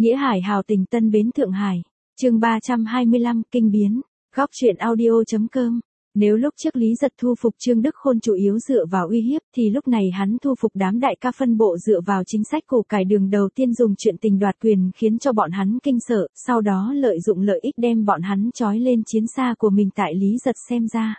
Nghĩa Hải hào tình Tân Bến Thượng Hải. Chương 325, kinh biến. Góc truyện audio.com. Nếu lúc trước Lý Giật thu phục Trương Đức Khôn chủ yếu dựa vào uy hiếp thì lúc này hắn thu phục đám đại ca phân bộ dựa vào chính sách củ cải đường đầu tiên dùng chuyện tình đoạt quyền khiến cho bọn hắn kinh sợ, sau đó lợi dụng lợi ích đem bọn hắn trói lên chiến xa của mình tại Lý Giật xem ra.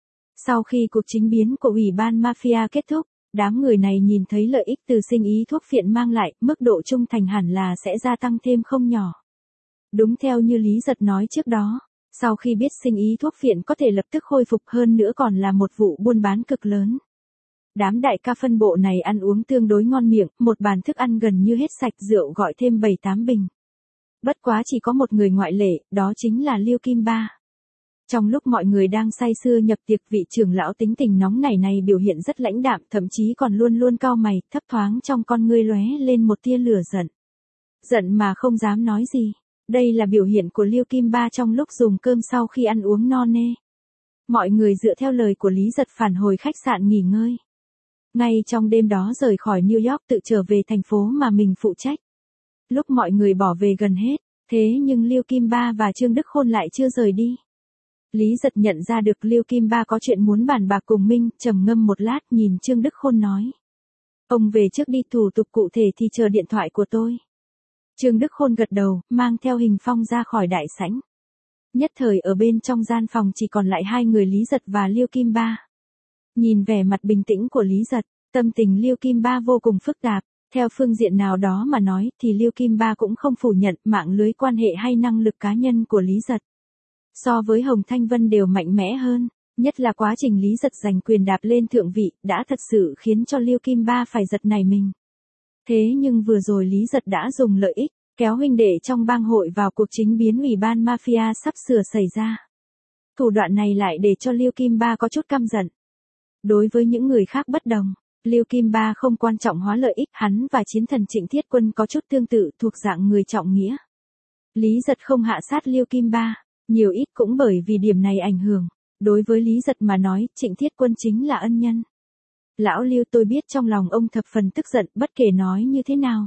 Sau khi cuộc chính biến của Ủy ban Mafia kết thúc, đám người này nhìn thấy lợi ích từ sinh ý thuốc phiện mang lại, mức độ trung thành hẳn là sẽ gia tăng thêm không nhỏ. Đúng theo như Lý Giật nói trước đó, sau khi biết sinh ý thuốc phiện có thể lập tức khôi phục hơn nữa còn là một vụ buôn bán cực lớn. Đám đại ca phân bộ này ăn uống tương đối ngon miệng, một bàn thức ăn gần như hết sạch, rượu gọi thêm 7-8 bình. Bất quá chỉ có một người ngoại lệ, đó chính là Liêu Kim Ba. Trong lúc mọi người đang say sưa nhập tiệc, vị trưởng lão tính tình nóng nảy này biểu hiện rất lãnh đạm, thậm chí còn luôn luôn cau mày, thấp thoáng trong con ngươi lóe lên một tia lửa giận. Giận mà không dám nói gì. Đây là biểu hiện của Liêu Kim Ba trong lúc dùng cơm sau khi ăn uống no nê. Mọi người dựa theo lời của Lý Giật phản hồi khách sạn nghỉ ngơi. Ngay trong đêm đó rời khỏi New York tự trở về thành phố mà mình phụ trách. Lúc mọi người bỏ về gần hết, thế nhưng Liêu Kim Ba và Trương Đức Khôn lại chưa rời đi. Lý Giật nhận ra được Liêu Kim Ba có chuyện muốn bàn bạc cùng mình, trầm ngâm một lát nhìn Trương Đức Khôn nói. Ông về trước đi, thủ tục cụ thể thì chờ điện thoại của tôi. Trương Đức Khôn gật đầu, mang theo Hình Phong ra khỏi đại sảnh. Nhất thời ở bên trong gian phòng chỉ còn lại hai người Lý Giật và Liêu Kim Ba. Nhìn vẻ mặt bình tĩnh của Lý Giật, tâm tình Liêu Kim Ba vô cùng phức tạp. Theo phương diện nào đó mà nói thì Liêu Kim Ba cũng không phủ nhận mạng lưới quan hệ hay năng lực cá nhân của Lý Giật. So với Hồng Thanh Vân đều mạnh mẽ hơn, nhất là quá trình Lý Giật giành quyền đạp lên thượng vị đã thật sự khiến cho Liêu Kim Ba phải giật nảy mình. Thế nhưng vừa rồi Lý Giật đã dùng lợi ích, kéo huynh đệ trong bang hội vào cuộc chính biến Ủy ban Mafia sắp sửa xảy ra. Thủ đoạn này lại để cho Liêu Kim Ba có chút căm giận. Đối với những người khác bất đồng, Liêu Kim Ba không quan trọng hóa lợi ích, hắn và chiến thần Trịnh Thiết Quân có chút tương tự, thuộc dạng người trọng nghĩa. Lý Giật không hạ sát Liêu Kim Ba, nhiều ít cũng bởi vì điểm này ảnh hưởng. Đối với Lý Giật mà nói, Trịnh Thiết Quân chính là ân nhân. Lão Liêu, tôi biết trong lòng ông thập phần tức giận, bất kể nói như thế nào.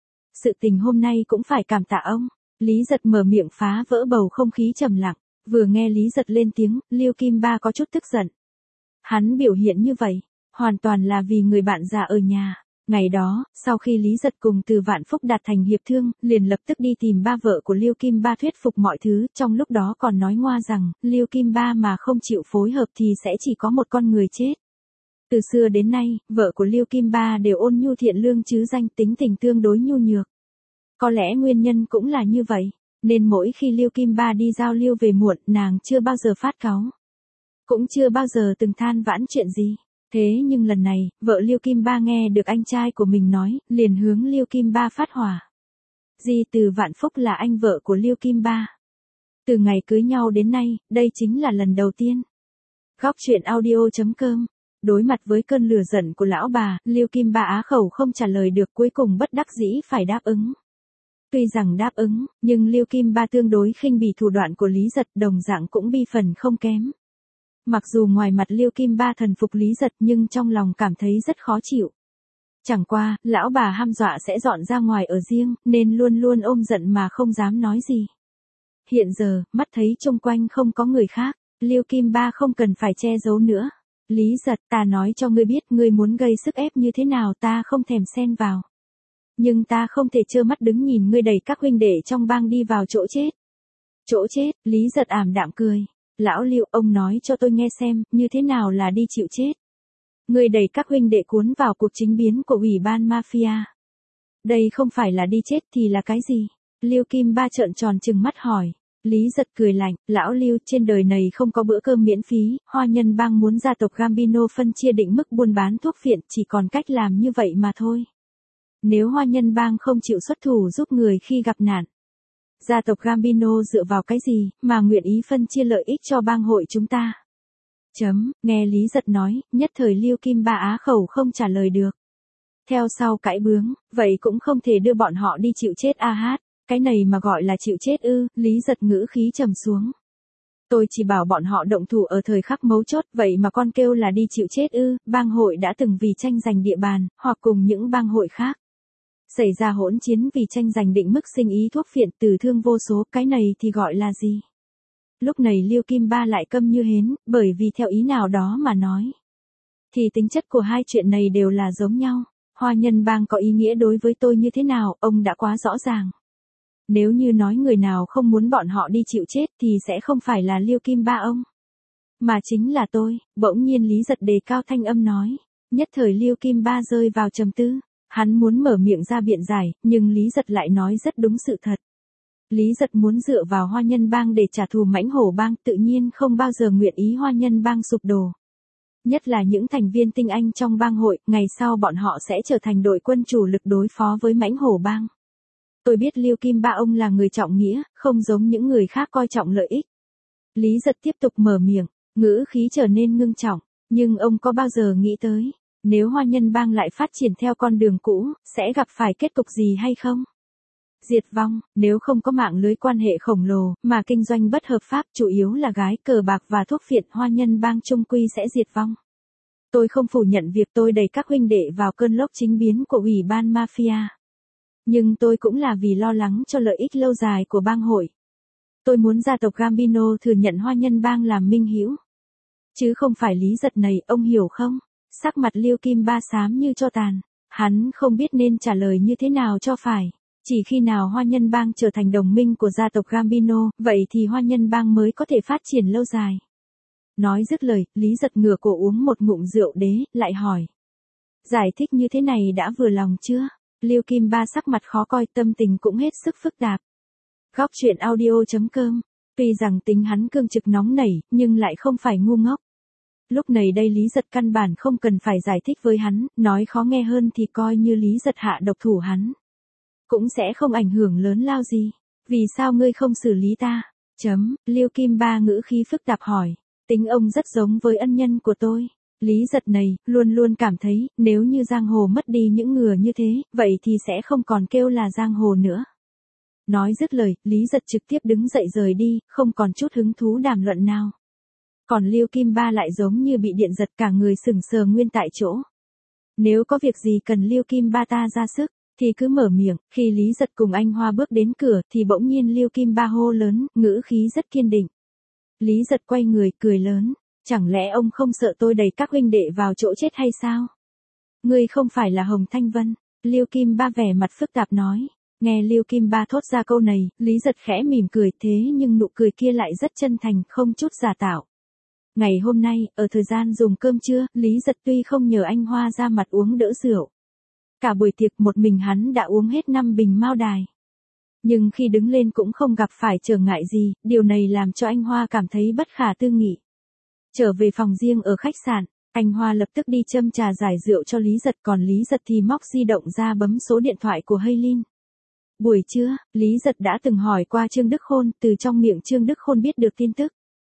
Sự tình hôm nay cũng phải cảm tạ ông. Lý Giật mở miệng phá vỡ bầu không khí trầm lặng. Vừa nghe Lý Giật lên tiếng, Liêu Kim Ba có chút tức giận. Hắn biểu hiện như vậy, hoàn toàn là vì người bạn già ở nhà. Ngày đó, sau khi Lý Giật cùng Từ Vạn Phúc đạt thành hiệp thương, liền lập tức đi tìm ba vợ của Liêu Kim Ba thuyết phục mọi thứ, trong lúc đó còn nói ngoa rằng, Liêu Kim Ba mà không chịu phối hợp thì sẽ chỉ có một con người chết. Từ xưa đến nay, vợ của Liêu Kim Ba đều ôn nhu thiện lương chứ danh, tính tình tương đối nhu nhược. Có lẽ nguyên nhân cũng là như vậy, nên mỗi khi Liêu Kim Ba đi giao lưu về muộn, nàng chưa bao giờ phát cáu. Cũng chưa bao giờ từng than vãn chuyện gì. Thế nhưng lần này, vợ Liêu Kim Ba nghe được anh trai của mình nói, liền hướng Liêu Kim Ba phát hỏa. Từ Vạn Phúc là anh vợ của Liêu Kim Ba. Từ ngày cưới nhau đến nay, đây chính là lần đầu tiên. Góc truyện audio.com. Đối mặt với cơn lửa giận của lão bà, Liêu Kim Ba á khẩu không trả lời được, cuối cùng bất đắc dĩ phải đáp ứng. Tuy rằng đáp ứng, nhưng Liêu Kim Ba tương đối khinh bỉ thủ đoạn của Lý Giật, đồng dạng cũng bi phần không kém. Mặc dù ngoài mặt Liêu Kim Ba thần phục Lý Giật nhưng trong lòng cảm thấy rất khó chịu. Chẳng qua, lão bà hăm dọa sẽ dọn ra ngoài ở riêng, nên luôn luôn ôm giận mà không dám nói gì. Hiện giờ, mắt thấy xung quanh không có người khác, Liêu Kim Ba không cần phải che giấu nữa. Lý Giật, ta nói cho ngươi biết, ngươi muốn gây sức ép như thế nào ta không thèm xen vào. Nhưng ta không thể trơ mắt đứng nhìn ngươi đẩy các huynh đệ trong bang đi vào chỗ chết. Chỗ chết, Lý Giật ảm đạm cười. Lão Liêu, ông nói cho tôi nghe xem, như thế nào là đi chịu chết. Ngươi đẩy các huynh đệ cuốn vào cuộc chính biến của Ủy ban Mafia. Đây không phải là đi chết thì là cái gì? Liêu Kim Ba trợn tròn trừng mắt hỏi. Lý Giật cười lạnh, lão Liêu, trên đời này không có bữa cơm miễn phí, Hoa Nhân Bang muốn gia tộc Gambino phân chia định mức buôn bán thuốc phiện, chỉ còn cách làm như vậy mà thôi. Nếu Hoa Nhân Bang không chịu xuất thủ giúp người khi gặp nạn, gia tộc Gambino dựa vào cái gì mà nguyện ý phân chia lợi ích cho bang hội chúng ta? Nghe Lý Giật nói, nhất thời Liêu Kim Ba á khẩu không trả lời được. Theo sau cãi bướng, vậy cũng không thể đưa bọn họ đi chịu chết a hát. Cái này mà gọi là chịu chết ư? Lý Giật ngữ khí trầm xuống. Tôi chỉ bảo bọn họ động thủ ở thời khắc mấu chốt, vậy mà con kêu là đi chịu chết ư? Bang hội đã từng vì tranh giành địa bàn, hoặc cùng những bang hội khác Xảy ra hỗn chiến vì tranh giành định mức sinh ý thuốc phiện, tử thương vô số, cái này thì gọi là gì? Lúc này Liêu Kim Ba lại câm như hến, bởi vì theo ý nào đó mà nói, thì tính chất của hai chuyện này đều là giống nhau. Hoa Nhân Bang có ý nghĩa đối với tôi như thế nào, ông đã quá rõ ràng. Nếu như nói người nào không muốn bọn họ đi chịu chết thì sẽ không phải là Liêu Kim Ba ông, mà chính là tôi. Bỗng nhiên Lý Giật đề cao thanh âm nói. Nhất thời Liêu Kim Ba rơi vào trầm tư. Hắn muốn mở miệng ra biện giải, nhưng Lý Giật lại nói rất đúng sự thật. Lý Giật muốn dựa vào Hoa Nhân Bang để trả thù Mãnh Hổ Bang, tự nhiên không bao giờ nguyện ý Hoa Nhân Bang sụp đổ. Nhất là những thành viên tinh anh trong bang hội, ngày sau bọn họ sẽ trở thành đội quân chủ lực đối phó với Mãnh Hổ Bang. Tôi biết Liêu Kim Ba ông là người trọng nghĩa, không giống những người khác coi trọng lợi ích. Lý Giật tiếp tục mở miệng, ngữ khí trở nên ngưng trọng, nhưng ông có bao giờ nghĩ tới, nếu Hoa Nhân Bang lại phát triển theo con đường cũ, sẽ gặp phải kết cục gì hay không? Diệt vong, nếu không có mạng lưới quan hệ khổng lồ, mà kinh doanh bất hợp pháp chủ yếu là gái cờ bạc và thuốc phiện, Hoa Nhân Bang chung quy sẽ diệt vong. Tôi không phủ nhận việc tôi đẩy các huynh đệ vào cơn lốc chính biến của ủy ban mafia. Nhưng tôi cũng là vì lo lắng cho lợi ích lâu dài của bang hội. Tôi muốn gia tộc Gambino thừa nhận Hoa Nhân Bang làm minh hữu. Chứ không phải Lý Giật này, ông hiểu không? Sắc mặt Liêu Kim Ba xám như tro tàn. Hắn không biết nên trả lời như thế nào cho phải. Chỉ khi nào Hoa Nhân Bang trở thành đồng minh của gia tộc Gambino, vậy thì Hoa Nhân Bang mới có thể phát triển lâu dài. Nói dứt lời, Lý Giật ngửa cổ uống một ngụm rượu đế, lại hỏi. Giải thích như thế này đã vừa lòng chưa? Liêu Kim Ba sắc mặt khó coi, tâm tình cũng hết sức phức tạp. Góc truyện audio.com. Tuy rằng tính hắn cương trực nóng nảy, nhưng lại không phải ngu ngốc. Lúc này đây Lý Giật căn bản không cần phải giải thích với hắn, nói khó nghe hơn thì coi như Lý Giật hạ độc thủ hắn. Cũng sẽ không ảnh hưởng lớn lao gì. Vì sao ngươi không xử lý ta? Liêu Kim Ba ngữ khí phức tạp hỏi. Tính ông rất giống với ân nhân của tôi. Lý Giật này, luôn luôn cảm thấy, nếu như giang hồ mất đi những người như thế, vậy thì sẽ không còn kêu là giang hồ nữa. Nói dứt lời, Lý Giật trực tiếp đứng dậy rời đi, không còn chút hứng thú đàm luận nào. Còn Liêu Kim Ba lại giống như bị điện giật, cả người sững sờ nguyên tại chỗ. Nếu có việc gì cần Liêu Kim Ba ta ra sức, thì cứ mở miệng. Khi Lý Giật cùng anh Hoa bước đến cửa, thì bỗng nhiên Liêu Kim Ba hô lớn, ngữ khí rất kiên định. Lý Giật quay người, cười lớn. Chẳng lẽ ông không sợ tôi đẩy các huynh đệ vào chỗ chết hay sao? Ngươi không phải là Hồng Thanh Vân. Liêu Kim Ba vẻ mặt phức tạp nói. Nghe Liêu Kim Ba thốt ra câu này, Lý Giật khẽ mỉm cười, thế nhưng nụ cười kia lại rất chân thành, không chút giả tạo. Ngày hôm nay, ở thời gian dùng cơm trưa, Lý Giật tuy không nhờ anh Hoa ra mặt uống đỡ rượu. Cả buổi tiệc một mình hắn đã uống hết 5 bình Mao Đài. Nhưng khi đứng lên cũng không gặp phải trở ngại gì, điều này làm cho anh Hoa cảm thấy bất khả tư nghị. Trở về phòng riêng ở khách sạn, anh Hoa lập tức đi châm trà giải rượu cho Lý Giật, còn Lý Giật thì móc di động ra bấm số điện thoại của Haylin. Buổi trưa, Lý Giật đã từng hỏi qua Trương Đức Khôn, từ trong miệng Trương Đức Khôn biết được tin tức.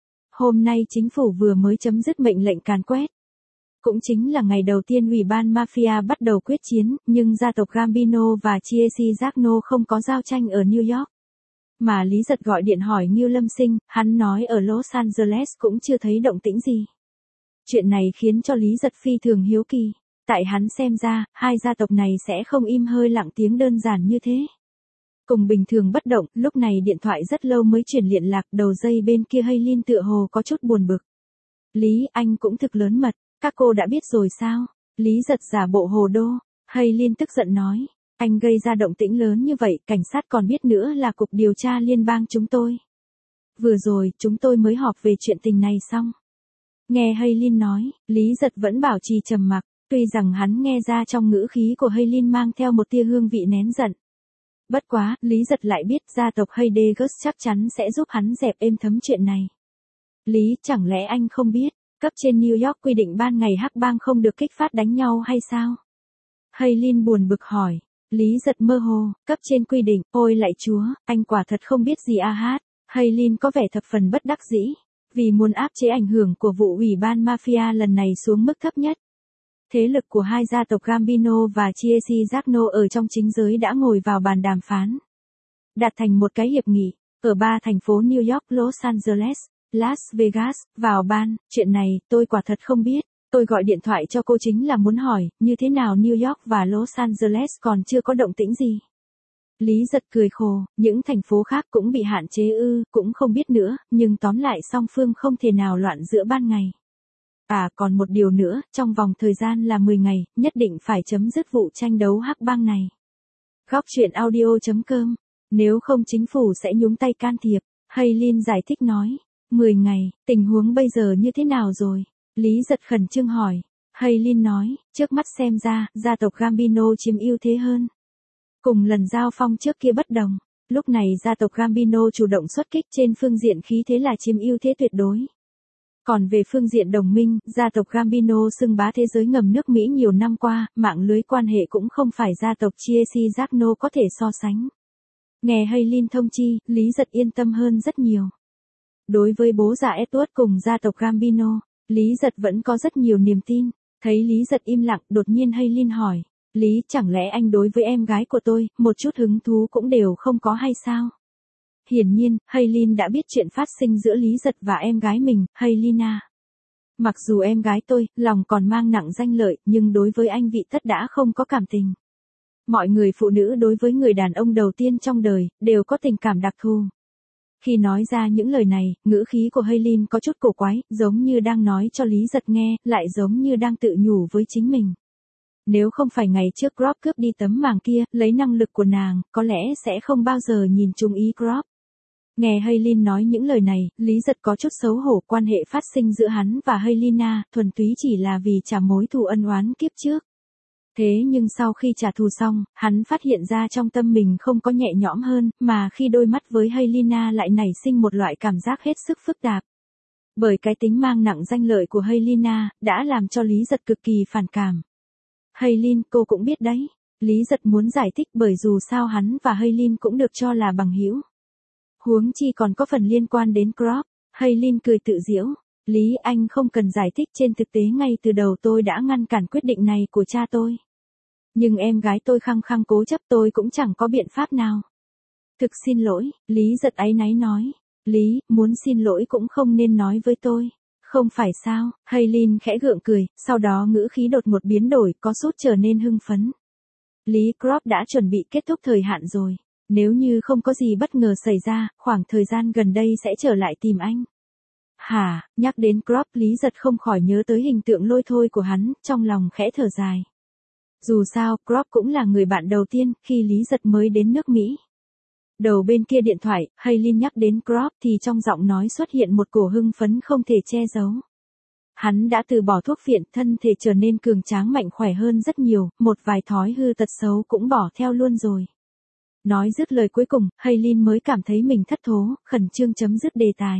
Hôm nay chính phủ vừa mới chấm dứt mệnh lệnh càn quét. Cũng chính là ngày đầu tiên ủy ban mafia bắt đầu quyết chiến, nhưng gia tộc Gambino và Chiesi Giagno không có giao tranh ở New York. Mà Lý Giật gọi điện hỏi Ngưu Lâm Sinh, hắn nói ở Los Angeles cũng chưa thấy động tĩnh gì. Chuyện này khiến cho Lý Giật phi thường hiếu kỳ. Tại hắn xem ra, hai gia tộc này sẽ không im hơi lặng tiếng đơn giản như thế. Cùng bình thường bất động, lúc này điện thoại rất lâu mới truyền liên lạc, đầu dây bên kia Haylin tựa hồ có chút buồn bực. Lý, anh cũng thực lớn mật, các cô đã biết rồi sao? Lý Giật giả bộ hồ đô. Haylin tức giận nói, anh gây ra động tĩnh lớn như vậy, cảnh sát còn biết nữa là cục điều tra liên bang chúng tôi. Vừa rồi, chúng tôi mới họp về chuyện tình này xong. Nghe Haylin nói, Lý Giật vẫn bảo trì trầm mặc, tuy rằng hắn nghe ra trong ngữ khí của Haylin mang theo một tia hương vị nén giận. Bất quá, Lý Giật lại biết gia tộc Heidegger chắc chắn sẽ giúp hắn dẹp êm thấm chuyện này. Lý, chẳng lẽ anh không biết, cấp trên New York quy định ban ngày hắc bang không được kích phát đánh nhau hay sao? Haylin buồn bực hỏi. Lý Giật mơ hồ, cấp trên quy định, ôi lạy chúa, anh quả thật không biết gì a hát. Haylin có vẻ thập phần bất đắc dĩ, vì muốn áp chế ảnh hưởng của vụ ủy ban mafia lần này xuống mức thấp nhất. Thế lực của hai gia tộc Gambino và Chiesi Giagno ở trong chính giới đã ngồi vào bàn đàm phán, đạt thành một cái hiệp nghị, ở 3 thành phố New York, Los Angeles, Las Vegas, vào ban, chuyện này, tôi quả thật không biết. Tôi gọi điện thoại cho cô chính là muốn hỏi, như thế nào New York và Los Angeles còn chưa có động tĩnh gì. Lý Giật cười khổ, những thành phố khác cũng bị hạn chế ư, cũng không biết nữa, nhưng tóm lại song phương không thể nào loạn giữa ban ngày. À còn một điều nữa, trong vòng thời gian là 10 ngày, nhất định phải chấm dứt vụ tranh đấu hắc bang này. Góc truyện audio.com, nếu không chính phủ sẽ nhúng tay can thiệp, Haylin giải thích nói. 10 ngày, tình huống bây giờ như thế nào rồi? Lý Giật khẩn trương hỏi. Haylin nói, trước mắt xem ra, gia tộc Gambino chiếm ưu thế hơn. Cùng lần giao phong trước kia bất đồng, lúc này gia tộc Gambino chủ động xuất kích trên phương diện khí thế là chiếm ưu thế tuyệt đối. Còn về phương diện đồng minh, gia tộc Gambino xưng bá thế giới ngầm nước Mỹ nhiều năm qua, mạng lưới quan hệ cũng không phải gia tộc Chiesi Giagno có thể so sánh. Nghe Haylin thông chi, Lý Giật yên tâm hơn rất nhiều. Đối với bố già Edward cùng gia tộc Gambino, Lý Giật vẫn có rất nhiều niềm tin. Thấy Lý Giật im lặng, đột nhiên Haylin hỏi, Lý, chẳng lẽ anh đối với em gái của tôi, một chút hứng thú cũng đều không có hay sao? Hiển nhiên, Haylin đã biết chuyện phát sinh giữa Lý Giật và em gái mình, Haylina. Mặc dù em gái tôi, lòng còn mang nặng danh lợi, nhưng đối với anh Vị Tất đã không có cảm tình. Mọi người phụ nữ đối với người đàn ông đầu tiên trong đời, đều có tình cảm đặc thù. Khi nói ra những lời này, ngữ khí của Haylin có chút cổ quái, giống như đang nói cho Lý Giật nghe, lại giống như đang tự nhủ với chính mình. Nếu không phải ngày trước Crop cướp đi tấm màng kia, lấy năng lực của nàng, có lẽ sẽ không bao giờ nhìn trúng ý Crop. Nghe Haylin nói những lời này, Lý Giật có chút xấu hổ, quan hệ phát sinh giữa hắn và Haylina, thuần túy chỉ là vì trả mối thù ân oán kiếp trước. Thế nhưng sau khi trả thù xong, hắn phát hiện ra trong tâm mình không có nhẹ nhõm hơn, mà khi đôi mắt với Haylina lại nảy sinh một loại cảm giác hết sức phức tạp. Bởi cái tính mang nặng danh lợi của Haylina, đã làm cho Lý Giật cực kỳ phản cảm. Haylin, cô cũng biết đấy. Lý Giật muốn giải thích bởi dù sao hắn và Haylin cũng được cho là bằng hữu. Huống chi còn có phần liên quan đến Crop. Haylin cười tự giễu. Lý, anh không cần giải thích, trên thực tế ngay từ đầu tôi đã ngăn cản quyết định này của cha tôi. Nhưng em gái tôi khăng khăng cố chấp, tôi cũng chẳng có biện pháp nào. Thực xin lỗi, Lý Giật áy náy nói. Lý, muốn xin lỗi cũng không nên nói với tôi. Không phải sao? Haylin khẽ gượng cười, sau đó ngữ khí đột ngột biến đổi, có chút trở nên hưng phấn. Lý, Crop đã chuẩn bị kết thúc thời hạn rồi. Nếu như không có gì bất ngờ xảy ra, khoảng thời gian gần đây sẽ trở lại tìm anh. Hả, nhắc đến Crop, Lý Giật không khỏi nhớ tới hình tượng lôi thôi của hắn, trong lòng khẽ thở dài. Dù sao, Crop cũng là người bạn đầu tiên, khi Lý Giật mới đến nước Mỹ. Đầu bên kia điện thoại, Haylin nhắc đến Crop thì trong giọng nói xuất hiện một cổ hưng phấn không thể che giấu. Hắn đã từ bỏ thuốc phiện, thân thể trở nên cường tráng mạnh khỏe hơn rất nhiều, một vài thói hư tật xấu cũng bỏ theo luôn rồi. Nói dứt lời cuối cùng, Haylin mới cảm thấy mình thất thố, khẩn trương chấm dứt đề tài.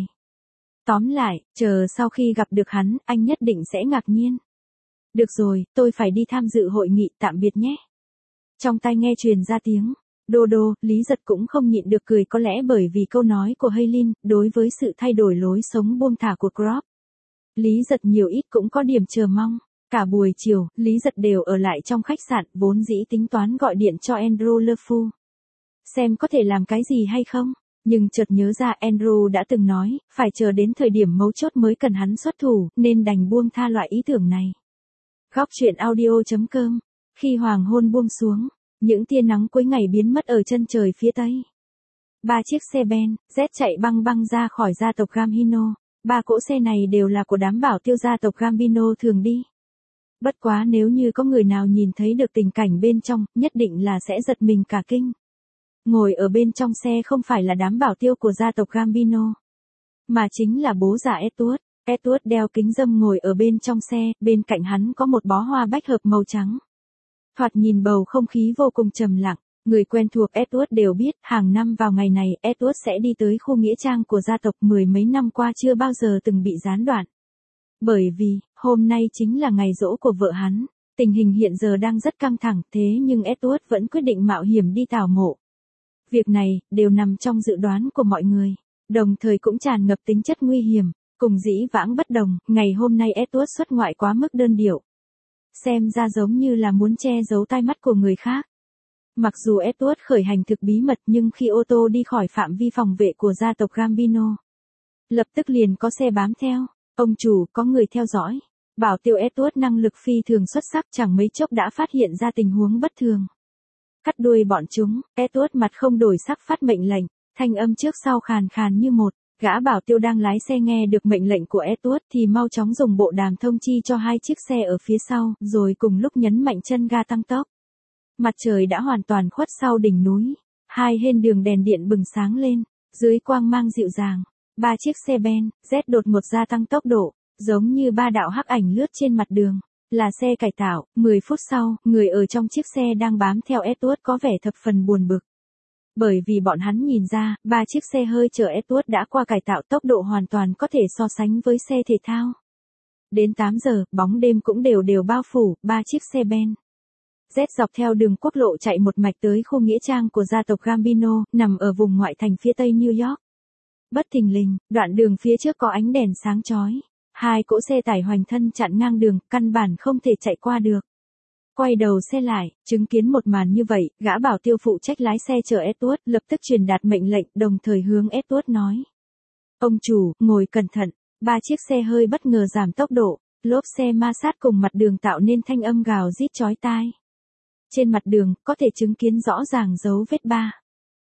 Tóm lại, chờ sau khi gặp được hắn, anh nhất định sẽ ngạc nhiên. Được rồi, tôi phải đi tham dự hội nghị, tạm biệt nhé. Trong tai nghe truyền ra tiếng đô đô, Lý Giật cũng không nhịn được cười, có lẽ bởi vì câu nói của Haylin, đối với sự thay đổi lối sống buông thả của Crop. Lý Giật nhiều ít cũng có điểm chờ mong. Cả buổi chiều, Lý Giật đều ở lại trong khách sạn, vốn dĩ tính toán gọi điện cho Andrew LeFou. Xem có thể làm cái gì hay không. Nhưng chợt nhớ ra Andrew đã từng nói, phải chờ đến thời điểm mấu chốt mới cần hắn xuất thủ, nên đành buông tha loại ý tưởng này. Góc truyện audio.com. Khi hoàng hôn buông xuống, những tia nắng cuối ngày biến mất ở chân trời phía tây. 3 chiếc xe Ben, Z chạy băng băng ra khỏi gia tộc Gambino. 3 cỗ xe này đều là của đám bảo tiêu gia tộc Gambino thường đi. Bất quá nếu như có người nào nhìn thấy được tình cảnh bên trong, nhất định là sẽ giật mình cả kinh. Ngồi ở bên trong xe không phải là đám bảo tiêu của gia tộc Gambino, mà chính là bố già Edward. Edward đeo kính râm ngồi ở bên trong xe, bên cạnh hắn có một bó hoa bách hợp màu trắng. Thoạt nhìn bầu không khí vô cùng trầm lặng, người quen thuộc Edward đều biết, hàng năm vào ngày này, Edward sẽ đi tới khu nghĩa trang của gia tộc, mười mấy năm qua chưa bao giờ từng bị gián đoạn. Bởi vì, hôm nay chính là ngày giỗ của vợ hắn, tình hình hiện giờ đang rất căng thẳng, thế nhưng Edward vẫn quyết định mạo hiểm đi tảo mộ. Việc này, đều nằm trong dự đoán của mọi người, đồng thời cũng tràn ngập tính chất nguy hiểm, cùng dĩ vãng bất đồng, ngày hôm nay Edward xuất ngoại quá mức đơn điệu. Xem ra giống như là muốn che giấu tai mắt của người khác. Mặc dù Edward khởi hành thực bí mật nhưng khi ô tô đi khỏi phạm vi phòng vệ của gia tộc Gambino, lập tức liền có xe bám theo. Ông chủ, có người theo dõi. Bảo tiêu Edward năng lực phi thường xuất sắc, chẳng mấy chốc đã phát hiện ra tình huống bất thường. Cắt đuôi bọn chúng, Edward mặt không đổi sắc phát mệnh lệnh, thanh âm trước sau khàn khàn như một. Gã bảo tiêu đang lái xe nghe được mệnh lệnh của Edward thì mau chóng dùng bộ đàm thông chi cho hai chiếc xe ở phía sau, rồi cùng lúc nhấn mạnh chân ga tăng tốc. Mặt trời đã hoàn toàn khuất sau đỉnh núi, hai bên đường đèn điện bừng sáng lên, dưới quang mang dịu dàng, ba chiếc xe Ben, Z đột ngột gia tăng tốc độ, giống như ba đạo hắc ảnh lướt trên mặt đường. Là xe cải tạo. 10 phút sau, người ở trong chiếc xe đang bám theo Edward có vẻ thập phần buồn bực. Bởi vì bọn hắn nhìn ra, ba chiếc xe hơi chở Edward đã qua cải tạo tốc độ hoàn toàn có thể so sánh với xe thể thao. Đến 8 giờ, bóng đêm cũng đều bao phủ, ba chiếc xe Ben. Z dọc theo đường quốc lộ chạy một mạch tới khu nghĩa trang của gia tộc Gambino, nằm ở vùng ngoại thành phía tây New York. Bất thình lình, đoạn đường phía trước có ánh đèn sáng chói. Hai cỗ xe tải hoành thân chặn ngang đường, căn bản không thể chạy qua được. Quay đầu xe lại, chứng kiến một màn như vậy, gã bảo tiêu phụ trách lái xe chở Edward lập tức truyền đạt mệnh lệnh, đồng thời hướng Edward nói. Ông chủ, ngồi cẩn thận. Ba chiếc xe hơi bất ngờ giảm tốc độ, lốp xe ma sát cùng mặt đường tạo nên thanh âm gào rít chói tai. Trên mặt đường, có thể chứng kiến rõ ràng dấu vết ba.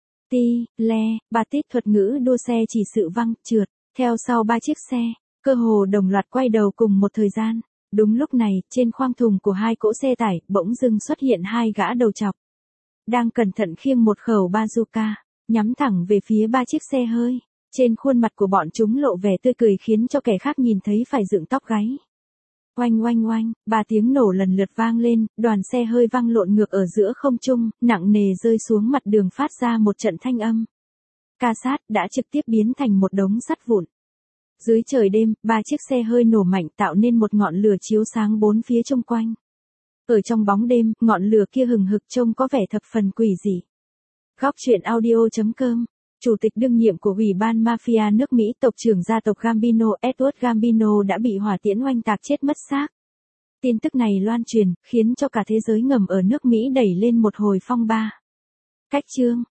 Bà tít thuật ngữ đua xe chỉ sự văng, trượt, theo sau ba chiếc xe, cơ hồ đồng loạt quay đầu cùng một thời gian. Đúng lúc này, trên khoang thùng của hai cỗ xe tải, bỗng dưng xuất hiện hai gã đầu trọc. Đang cẩn thận khiêng một khẩu bazooka, nhắm thẳng về phía ba chiếc xe hơi. Trên khuôn mặt của bọn chúng lộ vẻ tươi cười khiến cho kẻ khác nhìn thấy phải dựng tóc gáy. Oanh oanh oanh, ba tiếng nổ lần lượt vang lên, đoàn xe hơi văng lộn ngược ở giữa không trung, nặng nề rơi xuống mặt đường phát ra một trận thanh âm. Ca sát đã trực tiếp biến thành một đống sắt vụn. Dưới trời đêm, ba chiếc xe hơi nổ mạnh tạo nên một ngọn lửa chiếu sáng bốn phía xung quanh. Ở trong bóng đêm, ngọn lửa kia hừng hực trông có vẻ thập phần quỷ dị. Góc truyện audio.com. Chủ tịch đương nhiệm của Ủy ban Mafia nước Mỹ, tộc trưởng gia tộc Gambino, Edward Gambino đã bị hỏa tiễn oanh tạc chết mất xác. Tin tức này loan truyền, khiến cho cả thế giới ngầm ở nước Mỹ đẩy lên một hồi phong ba. Cách chương.